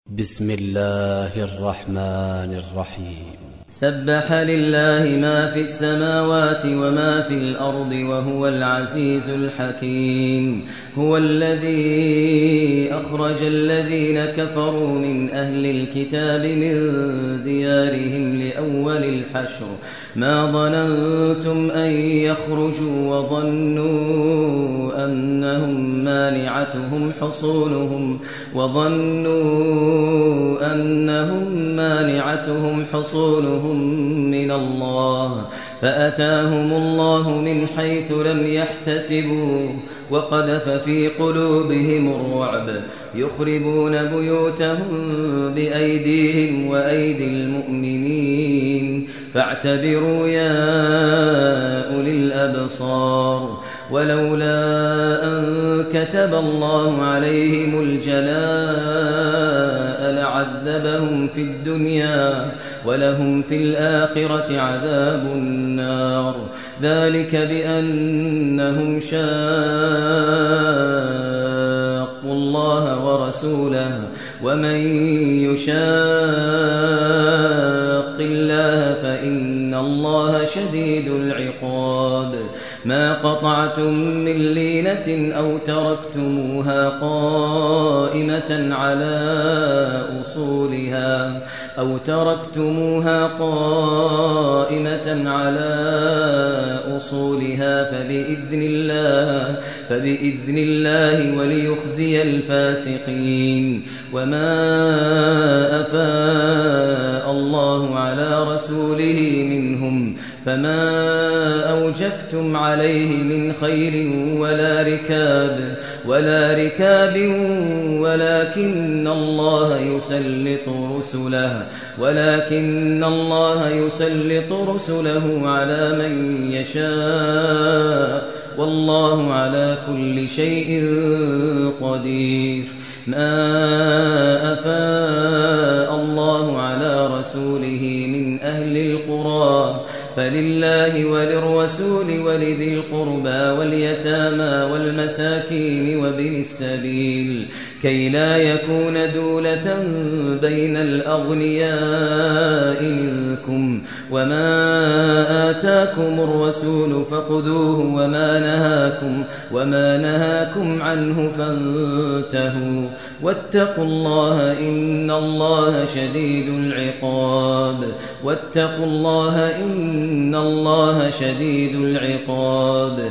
بسم الله الرحمن الرحيم. سبح لله ما في السماوات وما في الأرض وهو العزيز الحكيم. هو الذي أخرج الذين كفروا من أهل الكتاب من ديارهم لأول الحشر ما ظننتم أن يخرجوا وظنوا أنهم مانعتهم حصولهم من الله فأتاهم الله من حيث لم يحتسبوا وقذف في قلوبهم الرعب يخربون بيوتهم بأيديهم وأيدي المؤمنين فاعتبروا يا أولي الأبصار. ولولا أن كتب الله عليهم الجلاء لعذبهم في الدنيا ولهم في الآخرة عذاب النار. ذلك بأنهم شاقوا الله ورسوله ومن يشاق الله فإن الله شديد العقاب. ما قطعتم من لينة أو تركتموها قائمة على أصولها فبإذن الله وليخزي الفاسقين. وما أفاء الله على رسوله منهم فما أوجفتم عليه من خيل ولا ركاب ولكن الله يسلط رسله على من يشاء والله على كل شيء قدير. ما أفاء الله على رسوله من أهل القرى فلله وللرسول ولذي القربى واليتامى والمساكين وابن السبيل كي لا يكون دولة بين الأغنياء منكم. وما آتاكم الرسول فخذوه وما نهاكم عنه فانتهوا واتقوا الله إن الله شديد العقاب.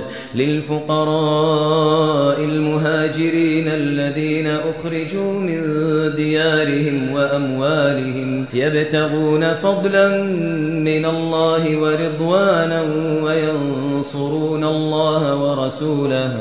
للفقراء المهاجرين الذين أخرجوا من ديارهم وأموالهم يبتغون فضلا من الله ورضوانا وينصرون الله ورسوله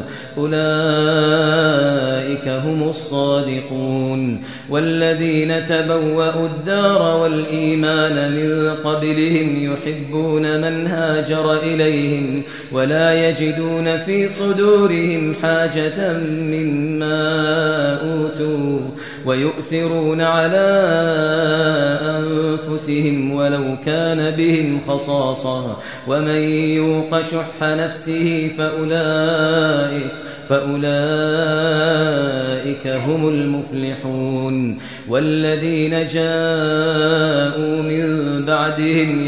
أولئك هم الصادقون. والذين تبوأوا الدار والإيمان من قبلهم يحبون من هاجر إليهم ولا يجدون في صدورهم حاجة مما أوتوا ويؤثرون على أنفسهم ولو كان بهم خصاصة ومن يوق شح نفسه فأولئك هم المفلحون. والذين جاءوا من بعدهم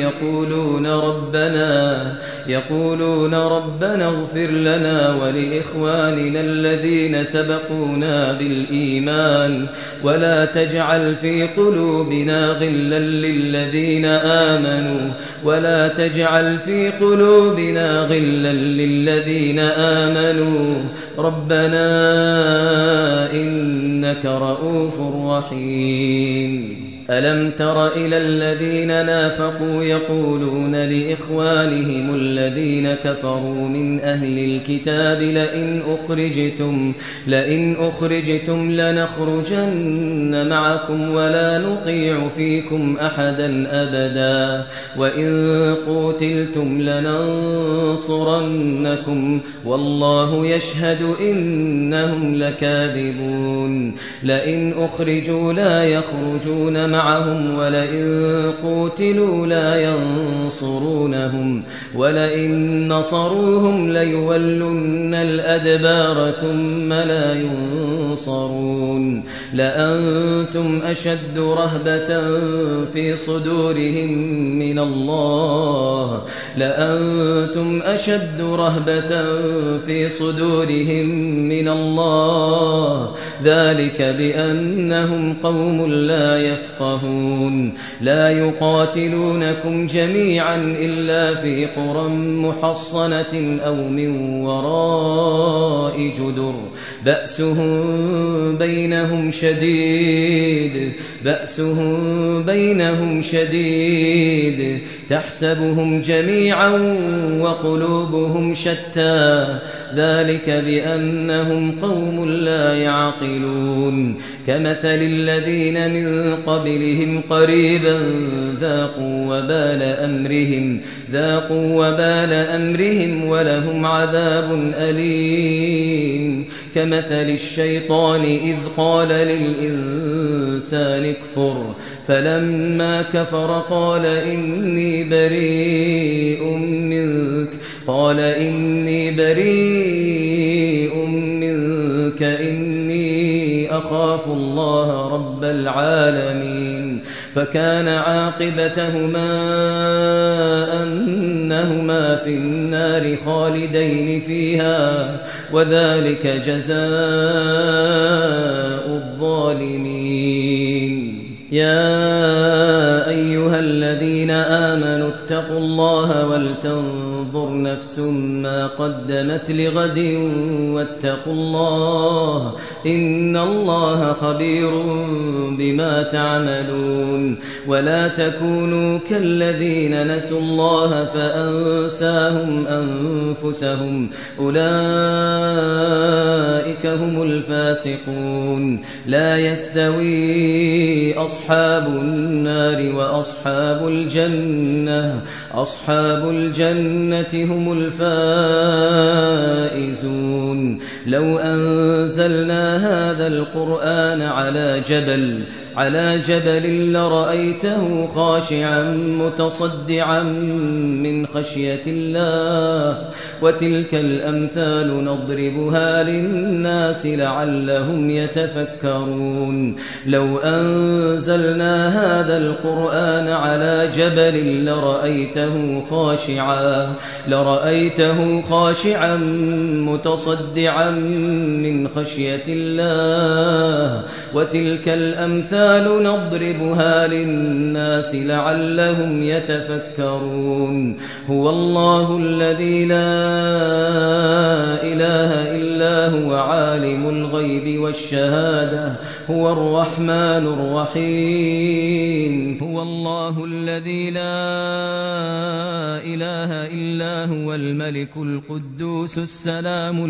يقولون ربنا اغفر لنا ولإخواننا الذين سبقونا بالإيمان ولا تجعل في قلوبنا غلا للذين آمنوا ربنا إنك رؤوف رحيم. ألم تر إلى الذين نافقوا يقولون لإخوانهم الذين كفروا من أهل الكتاب لئن أخرجتم لنخرجن معكم ولا نطيع فيكم أحدا أبدا وإن قوتلتم لننصرنكم والله يشهد إنهم لكاذبون. لئن أخرجوا لا يخرجون معهم ولئن قوتلوا لا ينصرونهم ولئن نصروهم ليولن الأدبار ثم لا ينصرون لأنتم أشد رهبة في صدورهم من الله لأنتم أشد رهبة في صدورهم من الله ذلك بأنهم قوم لا يفقهون لا يقاتلونكم جميعا إلا في قرى محصنة أو من وراء جدر بأسهم بينهم شديد تحسبهم جميعا وقلوبهم شتى ذلك بأنهم قوم لا يعقلون كمثل الذين من قبلهم قريبا ذاقوا وبال أمرهم ولهم عذاب أليم كمثل الشيطان إذ قال للإنسان اكفر فلما كفر قال إني بريء منك إني أخاف الله رب العالمين فكان عاقبتهما أنهما في النار خالدين فيها وذلك جزاء الظالمين يا أيها الذين آمنوا اتقوا الله ولتنظر نفس ما قدمت لغد واتقوا الله إن الله خبير بما تعملون ولا تكونوا كالذين نسوا الله فأنساهم أنفسهم أولئك هم الفاسقون لا يستوي أصحاب النار وأصحاب الجنة هم الفائزون لو أنزلنا هذا القرآن على جبل لرأيته خاشعا متصدعا من خشية الله وتلك الأمثال نضربها للناس لعلهم يتفكرون لو أنزلنا هذا القرآن على جبل لرأيته خاشعا متصدعا من خشية الله وتلك الأمثال نضربها للناس لعلهم يتفكرون هو الله الذي لا إله إلا هو عالم الغيب والشهادة هو الرحمن الرحيم هو الله الذي لا إله إلا هو الملك القدوس السلام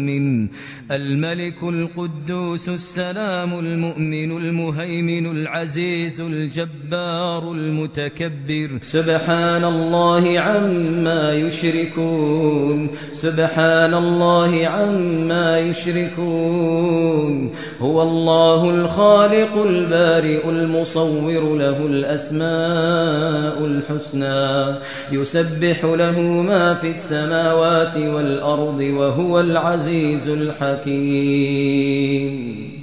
المؤمن المهيمن العزيز الجبار المتكبر سبحان الله عما يشركون هو الله الخالق البارئ المصور له الأسماء الحسنى يسبح له ما في السماوات والأرض وهو العزيز الحكيم